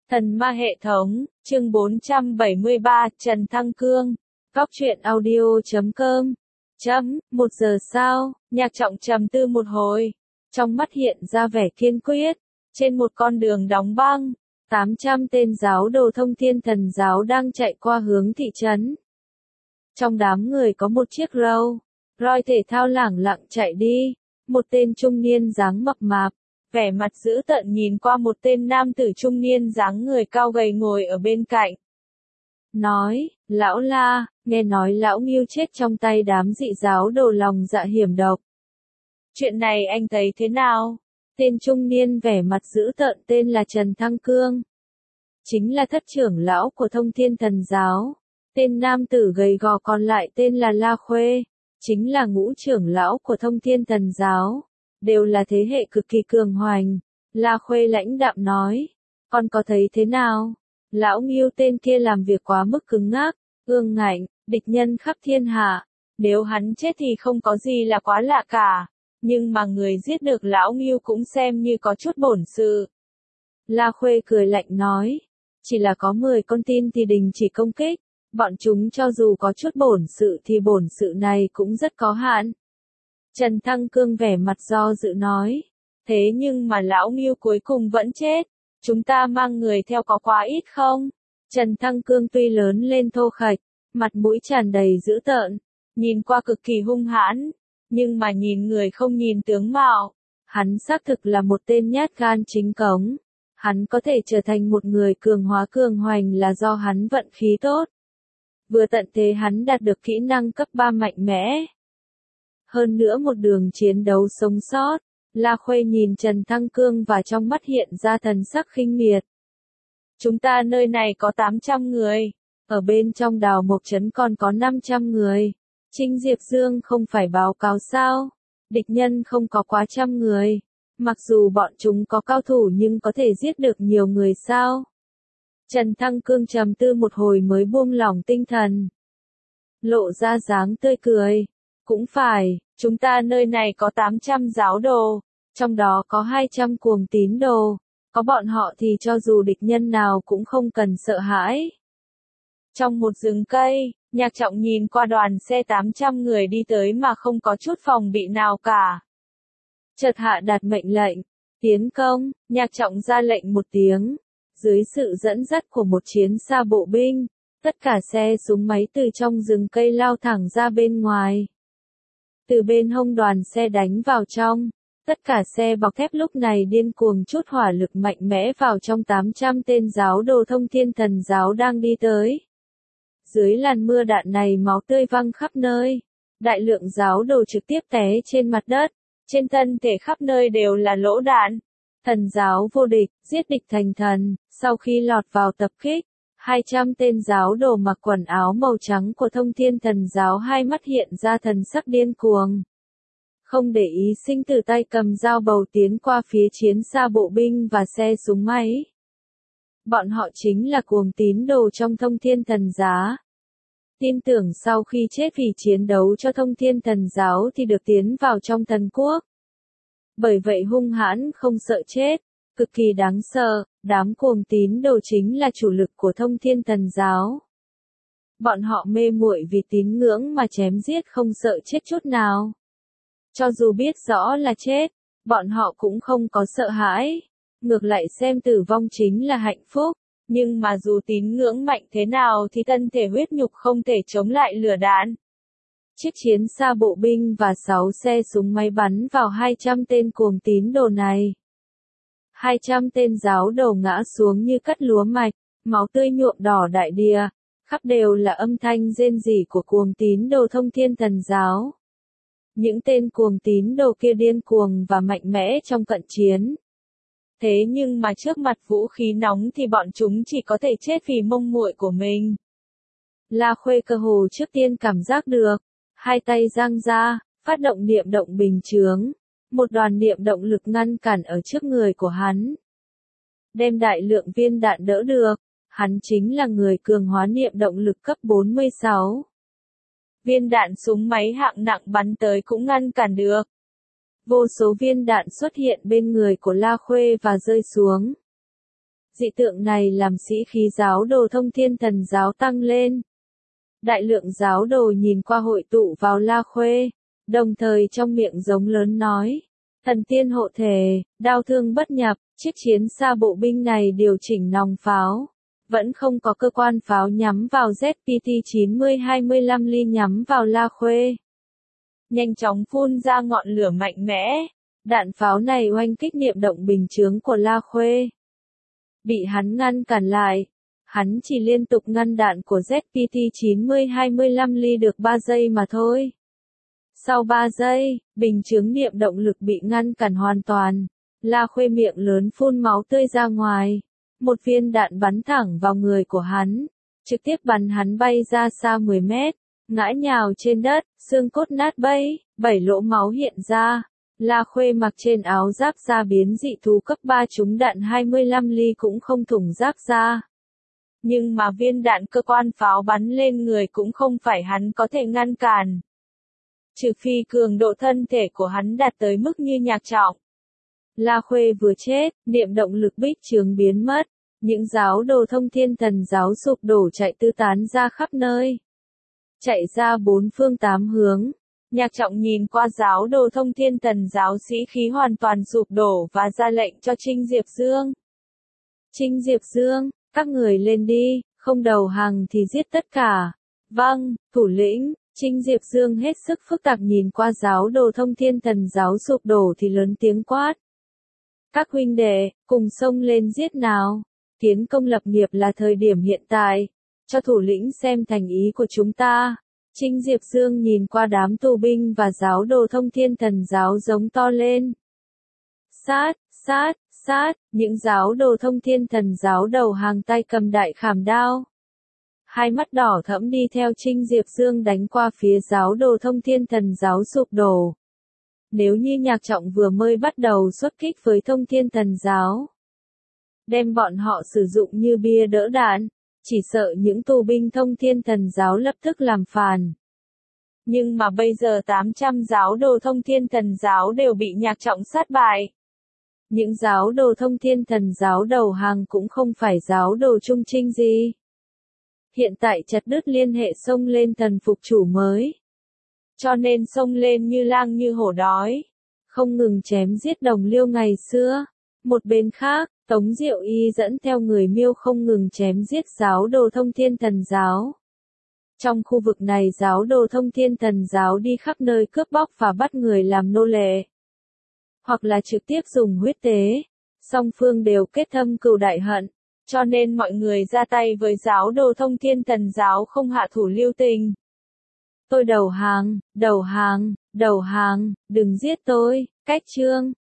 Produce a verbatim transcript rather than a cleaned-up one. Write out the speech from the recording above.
Thần ma hệ thống, chương bốn trăm bảy mươi ba, Trần Thăng Cương. Góc truyện audio chấm com. Chấm, một giờ sau, Nhạc Trọng trầm tư một hồi. Trong mắt hiện ra vẻ kiên quyết. Trên một con đường đóng băng, tám trăm tên giáo đồ Thông Thiên Thần giáo đang chạy qua hướng thị trấn. Trong đám người có một chiếc râu, roi thể thao lẳng lặng chạy đi. Một tên trung niên dáng mập mạp, vẻ mặt dữ tợn nhìn qua một tên nam tử trung niên dáng người cao gầy ngồi ở bên cạnh. Nói, lão La, nghe nói lão Ngưu chết trong tay đám dị giáo đồ lòng dạ hiểm độc. Chuyện này anh thấy thế nào? Tên trung niên vẻ mặt dữ tợn tên là Trần Thăng Cương. Chính là thất trưởng lão của Thông Thiên Thần giáo. Tên nam tử gầy gò còn lại tên là La Khuê. Chính là ngũ trưởng lão của Thông Thiên Thần giáo. Đều là thế hệ cực kỳ cường hoành. La Khuê lãnh đạm nói. Con có thấy thế nào? Lão Ngưu tên kia làm việc quá mức cứng ngắc, ương ngạnh, địch nhân khắp thiên hạ. Nếu hắn chết thì không có gì là quá lạ cả. Nhưng mà người giết được lão Ngưu cũng xem như có chút bổn sự. La Khuê cười lạnh nói. Chỉ là có mười con tin thì đình chỉ công kích. Bọn chúng cho dù có chút bổn sự thì bổn sự này cũng rất có hạn. Trần Thăng Cương vẻ mặt do dự nói. Thế nhưng mà lão Ngưu cuối cùng vẫn chết. Chúng ta mang người theo có quá ít không? Trần Thăng Cương tuy lớn lên thô khạch, mặt mũi tràn đầy dữ tợn, nhìn qua cực kỳ hung hãn, nhưng mà nhìn người không nhìn tướng mạo. Hắn xác thực là một tên nhát gan chính cống. Hắn có thể trở thành một người cường hóa cường hoành là do hắn vận khí tốt. Vừa tận thế hắn đạt được kỹ năng cấp ba mạnh mẽ. Hơn nữa một đường chiến đấu sống sót, La Khuê nhìn Trần Thăng Cương và trong mắt hiện ra thần sắc khinh miệt. Chúng ta nơi này có tám trăm người, ở bên trong Đào Mộc Trấn còn có năm trăm người. Trinh Diệp Dương không phải báo cáo sao? Địch nhân không có quá trăm người. Mặc dù bọn chúng có cao thủ nhưng có thể giết được nhiều người sao? Trần Thăng Cương trầm tư một hồi mới buông lỏng tinh thần. Lộ ra dáng tươi cười. Cũng phải, chúng ta nơi này có tám trăm giáo đồ, trong đó có hai trăm cuồng tín đồ, có bọn họ thì cho dù địch nhân nào cũng không cần sợ hãi. Trong một rừng cây, Nhạc Trọng nhìn qua đoàn xe tám trăm người đi tới mà không có chút phòng bị nào cả. Chợt hạ đạt mệnh lệnh, tiến công, Nhạc Trọng ra lệnh một tiếng, dưới sự dẫn dắt của một chiến xa bộ binh, tất cả xe súng máy từ trong rừng cây lao thẳng ra bên ngoài. Từ bên hông đoàn xe đánh vào trong, tất cả xe bọc thép lúc này điên cuồng chút hỏa lực mạnh mẽ vào trong tám trăm tên giáo đồ Thông Thiên Thần giáo đang đi tới. Dưới làn mưa đạn này máu tươi văng khắp nơi, đại lượng giáo đồ trực tiếp té trên mặt đất, trên thân thể khắp nơi đều là lỗ đạn. Thần giáo vô địch, giết địch thành thần, sau khi lọt vào tập kích. hai trăm tên giáo đồ mặc quần áo màu trắng của Thông Thiên Thần giáo hai mắt hiện ra thần sắc điên cuồng. Không để ý sinh tử tay cầm dao bầu tiến qua phía chiến xa bộ binh và xe súng máy. Bọn họ chính là cuồng tín đồ trong Thông Thiên Thần giáo. Tin tưởng sau khi chết vì chiến đấu cho Thông Thiên Thần giáo thì được tiến vào trong thần quốc. Bởi vậy hung hãn không sợ chết. Cực kỳ đáng sợ, đám cuồng tín đồ chính là chủ lực của Thông Thiên Thần giáo. Bọn họ mê muội vì tín ngưỡng mà chém giết không sợ chết chút nào. Cho dù biết rõ là chết, bọn họ cũng không có sợ hãi. Ngược lại xem tử vong chính là hạnh phúc, nhưng mà dù tín ngưỡng mạnh thế nào thì thân thể huyết nhục không thể chống lại lửa đạn. Chiếc chiến xa bộ binh và sáu xe súng máy bắn vào hai trăm tên cuồng tín đồ này. hai trăm tên giáo đồ ngã xuống như cắt lúa mạch, máu tươi nhuộm đỏ đại địa, khắp đều là âm thanh rên rỉ của cuồng tín đồ Thông Thiên Thần giáo. Những tên cuồng tín đồ kia điên cuồng và mạnh mẽ trong cận chiến. Thế nhưng mà trước mặt vũ khí nóng thì bọn chúng chỉ có thể chết vì mông muội của mình. La Khuê cơ hồ trước tiên cảm giác được, hai tay giang ra, phát động niệm động bình chướng. Một đoàn niệm động lực ngăn cản ở trước người của hắn. Đem đại lượng viên đạn đỡ được, hắn chính là người cường hóa niệm động lực cấp bốn mươi sáu. Viên đạn súng máy hạng nặng bắn tới cũng ngăn cản được. Vô số viên đạn xuất hiện bên người của La Khuê và rơi xuống. Dị tượng này làm sĩ khí giáo đồ Thông Thiên Thần giáo tăng lên. Đại lượng giáo đồ nhìn qua hội tụ vào La Khuê, đồng thời trong miệng giống lớn nói: Thần tiên hộ thể, đao thương bất nhập, chiếc chiến xa bộ binh này điều chỉnh nòng pháo. Vẫn không có cơ quan pháo nhắm vào Z P T chín mươi hai mươi lăm ly nhắm vào La Khuê. Nhanh chóng phun ra ngọn lửa mạnh mẽ. Đạn pháo này oanh kích niệm động bình chướng của La Khuê. Bị hắn ngăn cản lại. Hắn chỉ liên tục ngăn đạn của Z P T chín mươi hai mươi lăm ly được ba giây mà thôi. Sau ba giây, bình chướng niệm động lực bị ngăn cản hoàn toàn. La Khuê miệng lớn phun máu tươi ra ngoài. Một viên đạn bắn thẳng vào người của hắn, trực tiếp bắn hắn bay ra xa mười mét, ngã nhào trên đất, xương cốt nát bấy, bảy lỗ máu hiện ra. La Khuê mặc trên áo giáp da biến dị thú cấp ba trúng đạn hai mươi lăm ly cũng không thủng giáp da. Nhưng mà viên đạn cơ quan pháo bắn lên người cũng không phải hắn có thể ngăn cản. Trừ phi cường độ thân thể của hắn đạt tới mức như Nhạc Trọng. La Khuê vừa chết, niệm động lực bích chướng biến mất. Những giáo đồ Thông Thiên Thần giáo sụp đổ chạy tứ tán ra khắp nơi. Chạy ra bốn phương tám hướng. Nhạc Trọng nhìn qua giáo đồ Thông Thiên Thần giáo sĩ khí hoàn toàn sụp đổ và ra lệnh cho Trinh Diệp Dương. Trinh Diệp Dương, các người lên đi, không đầu hàng thì giết tất cả. Vâng, thủ lĩnh. Trinh Diệp Dương hết sức phức tạp nhìn qua giáo đồ Thông Thiên Thần giáo sụp đổ thì lớn tiếng quát. Các huynh đệ, cùng xông lên giết nào. Tiến công lập nghiệp là thời điểm hiện tại. Cho thủ lĩnh xem thành ý của chúng ta. Trinh Diệp Dương nhìn qua đám tù binh và giáo đồ Thông Thiên Thần giáo giống to lên. Sát, sát, sát, những giáo đồ Thông Thiên Thần giáo đầu hàng tay cầm đại khảm đao. Hai mắt đỏ thẫm đi theo Trinh Diệp Dương đánh qua phía giáo đồ Thông Thiên Thần giáo sụp đổ. Nếu như Nhạc Trọng vừa mới bắt đầu xuất kích với Thông Thiên Thần giáo, đem bọn họ sử dụng như bia đỡ đạn, chỉ sợ những tù binh Thông Thiên Thần giáo lập tức làm phản. Nhưng mà bây giờ tám trăm giáo đồ Thông Thiên Thần giáo đều bị Nhạc Trọng sát bại. Những giáo đồ Thông Thiên Thần giáo đầu hàng cũng không phải giáo đồ trung trinh gì. Hiện tại chặt đứt liên hệ xông lên thần phục chủ mới. Cho nên xông lên như lang như hổ đói. Không ngừng chém giết đồng liêu ngày xưa. Một bên khác, Tống Diệu Y dẫn theo người Miêu không ngừng chém giết giáo đồ Thông Thiên Thần giáo. Trong khu vực này giáo đồ Thông Thiên Thần giáo đi khắp nơi cướp bóc và bắt người làm nô lệ. Hoặc là trực tiếp dùng huyết tế. Song phương đều kết thâm cừu đại hận. Cho nên mọi người ra tay với giáo đồ Thông Thiên Thần giáo không hạ thủ lưu tình. Tôi đầu hàng, đầu hàng, đầu hàng, đừng giết tôi, cách chương.